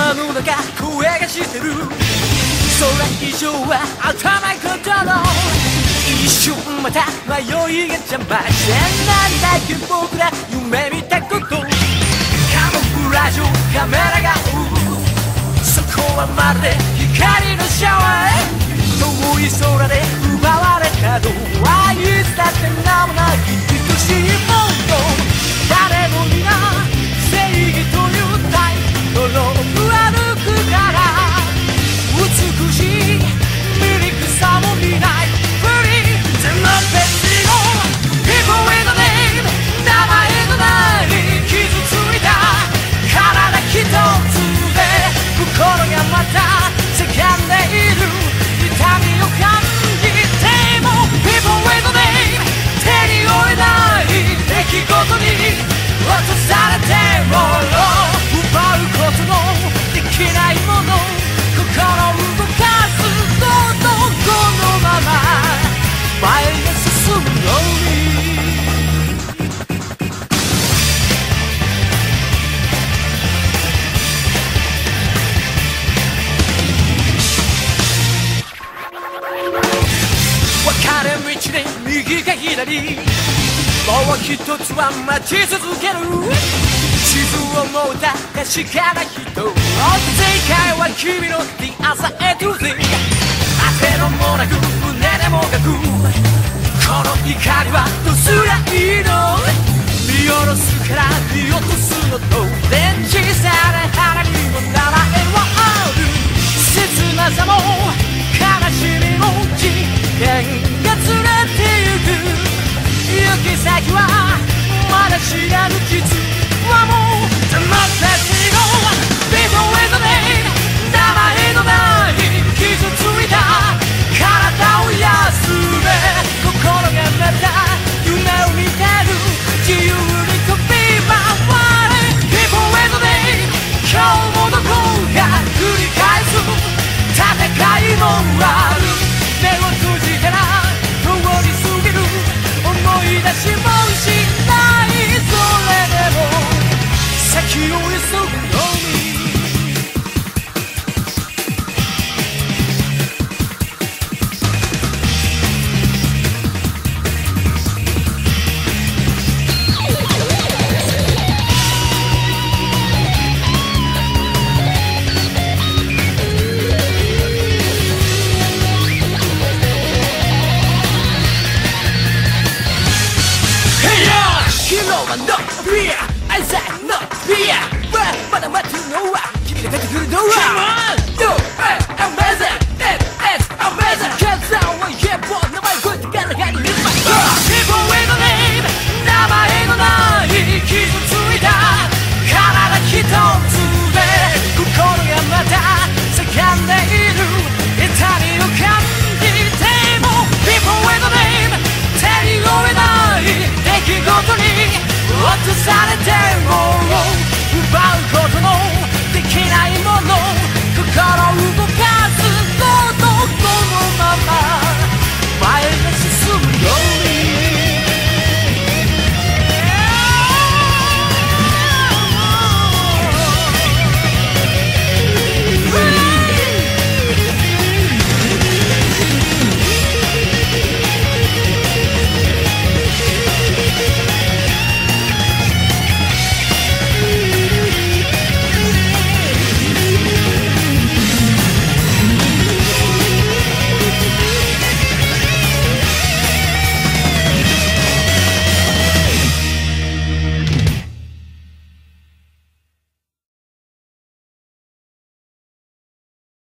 頭の中声がしてる。それ以上は頭ないことの一瞬また迷いが邪魔してなんだっけ僕ら夢見たこと。カモフラージュカメラが追う。そこはまるで光のシャワー。遠い空で奪われたのはいつだって名もない愛しいもの。誰も皆正義というタイトルを歩くから美しい醜さも見ないふり。全部別の People with a name 名前のない傷ついた体一つで心がまた叫んでいる。痛みを感じても People with a name 手に負えない出来事に落とされても奪うことのできないもの。心動かすどうぞこのまま前へ進むのに。分かれ道で右か左もう一つは待ち続ける。地図を持った確かな人。正解は君の The answer A to Z。 当てのもなく胸でもがくこの怒りはどうすりゃいいの。見下ろすから見落とすのと電池され腹にも名前はある。切なさも悲しみも時間が連れてゆく。行き先はまだ知らぬ実はもう黙って死の People with a name 名前のない傷ついた体を休め心がまた夢を見てる。自由に飛び回れ People with a name 今日もどこか繰り返す戦いもある。目を閉じたら通り過ぎる思い出しもしない。それでも先を急ぐのにNo fear, I said no fear. まだ待ってるのは君が出てくるのは